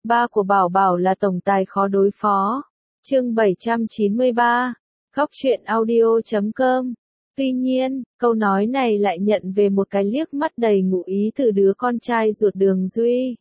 ba của Bảo Bảo là tổng tài khó đối phó. Chương 793, Góc truyện audio.com. Tuy nhiên, câu nói này lại nhận về một cái liếc mắt đầy ngụ ý từ đứa con trai ruột Đường Duy.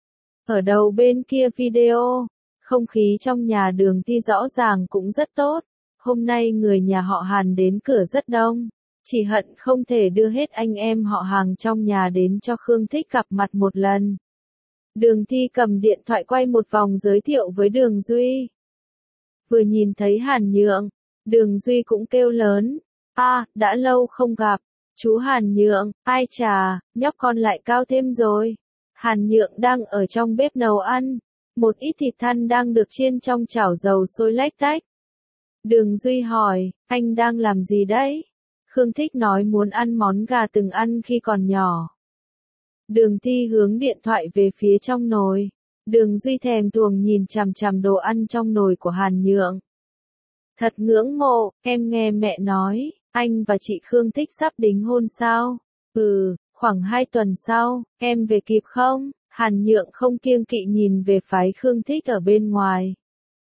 Ở đầu bên kia video, không khí trong nhà Đường Ti rõ ràng cũng rất tốt. Hôm nay người nhà họ Hàn đến cửa rất đông. Chỉ hận không thể đưa hết anh em họ hàng trong nhà đến cho Khương Thích gặp mặt một lần. Đường Thi cầm điện thoại quay một vòng giới thiệu với Đường Duy. Vừa nhìn thấy Hàn Nhượng, Đường Duy cũng kêu lớn. Đã lâu không gặp. Chú Hàn Nhượng, ai chà, nhóc con lại cao thêm rồi. Hàn Nhượng đang ở trong bếp nấu ăn. Một ít thịt thăn đang được chiên trong chảo dầu sôi lách tách. Đường Duy hỏi, anh đang làm gì đấy? Khương Thích nói muốn ăn món gà từng ăn khi còn nhỏ. Đường Thi hướng điện thoại về phía trong nồi. Đường Duy thèm thuồng nhìn chằm chằm đồ ăn trong nồi của Hàn Nhượng. Thật ngưỡng mộ, em nghe mẹ nói, anh và chị Khương Thích sắp đính hôn sao? Khoảng 2 tuần sau, em về kịp không? Hàn Nhượng không kiêng kỵ nhìn về phái Khương Thích ở bên ngoài.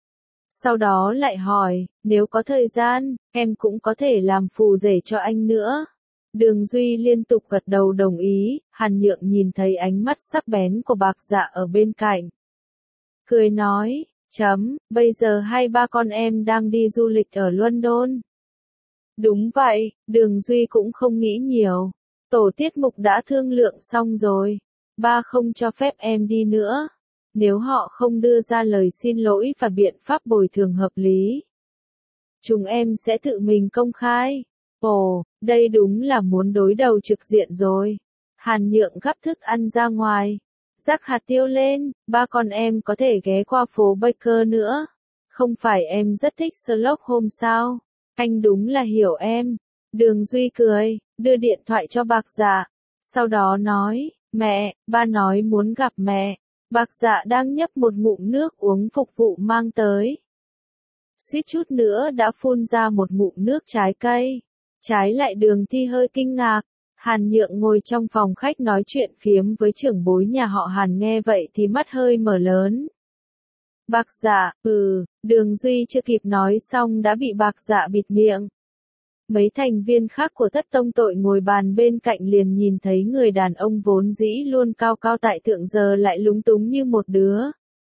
Sau đó lại hỏi, nếu có thời gian, em cũng có thể làm phù rể cho anh nữa. Đường Duy liên tục gật đầu đồng ý, Hàn Nhượng nhìn thấy ánh mắt sắc bén của Bạc Dạ ở bên cạnh. Cười nói, bây giờ hai ba con em đang đi du lịch ở London. Đúng vậy, Đường Duy cũng không nghĩ nhiều. Tổ tiết mục đã thương lượng xong rồi. Ba không cho phép em đi nữa. Nếu họ không đưa ra lời xin lỗi và biện pháp bồi thường hợp lý, chúng em sẽ tự mình công khai. Ồ, đây đúng là muốn đối đầu trực diện rồi. Hàn Nhượng gắp thức ăn ra ngoài. Rắc hạt tiêu lên, ba con em có thể ghé qua phố Baker nữa. Không phải em rất thích Sherlock Holmes sao? Anh đúng là hiểu em. Đường Duy cười, đưa điện thoại cho Bạc Dạ. Sau đó nói, mẹ, ba nói muốn gặp mẹ. Bạc Dạ đang nhấp một ngụm nước uống phục vụ mang tới. Suýt chút nữa đã phun ra một ngụm nước trái cây. Trái lại Đường Thi hơi kinh ngạc. Hàn Nhượng ngồi trong phòng khách nói chuyện phiếm với trưởng bối nhà họ Hàn nghe vậy thì mắt hơi mở lớn. Bạc Dạ, Đường Duy chưa kịp nói xong đã bị Bạc Dạ bịt miệng. Mấy thành viên khác của Thất Tông Tội ngồi bàn bên cạnh liền nhìn thấy người đàn ông vốn dĩ luôn cao cao tại thượng giờ lại lúng túng như một đứa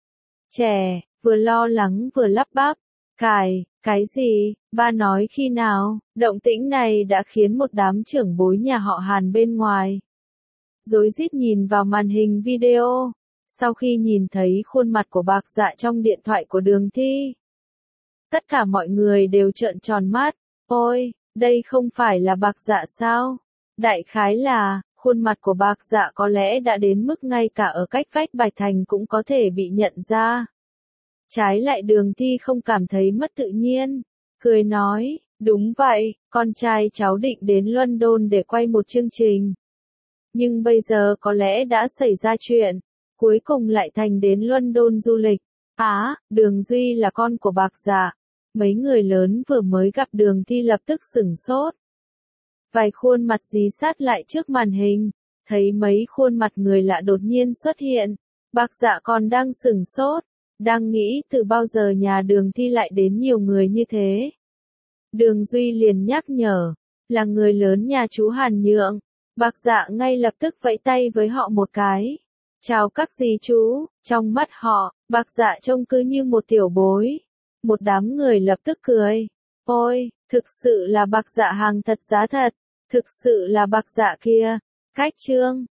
trẻ, vừa lo lắng vừa lắp bắp. Cái gì, ba nói khi nào? Động tĩnh này đã khiến một đám trưởng bối nhà họ Hàn bên ngoài rối rít nhìn vào màn hình video. Sau khi nhìn thấy khuôn mặt của Bạc Dạ trong điện thoại của Đường Thi, tất cả mọi người đều trợn tròn mắt. Ôi, đây không phải là Bạc Dạ sao? Đại khái là, khuôn mặt của Bạc Dạ có lẽ đã đến mức ngay cả ở cách vách Bạch Thành cũng có thể bị nhận ra. Trái lại Đường Thi không cảm thấy mất tự nhiên, cười nói, đúng vậy, con trai cháu định đến London để quay một chương trình. Nhưng bây giờ có lẽ đã xảy ra chuyện, cuối cùng lại thành đến London du lịch. Đường Duy là con của Bạc Dạ. Mấy người lớn vừa mới gặp Đường Thi lập tức sửng sốt. Vài khuôn mặt dí sát lại trước màn hình, thấy mấy khuôn mặt người lạ đột nhiên xuất hiện. Bạc Dạ còn đang sửng sốt, đang nghĩ từ bao giờ nhà Đường Thi lại đến nhiều người như thế. Đường Duy liền nhắc nhở, là người lớn nhà chú Hàn Nhượng. Bạc Dạ ngay lập tức vẫy tay với họ một cái. Chào các dì chú, trong mắt họ, Bạc Dạ trông cứ như một tiểu bối. Một đám người lập tức cười. Ôi, thực sự là Bạc Dạ hàng thật giá thật. Thực sự là Bạc Dạ kia. Cách chương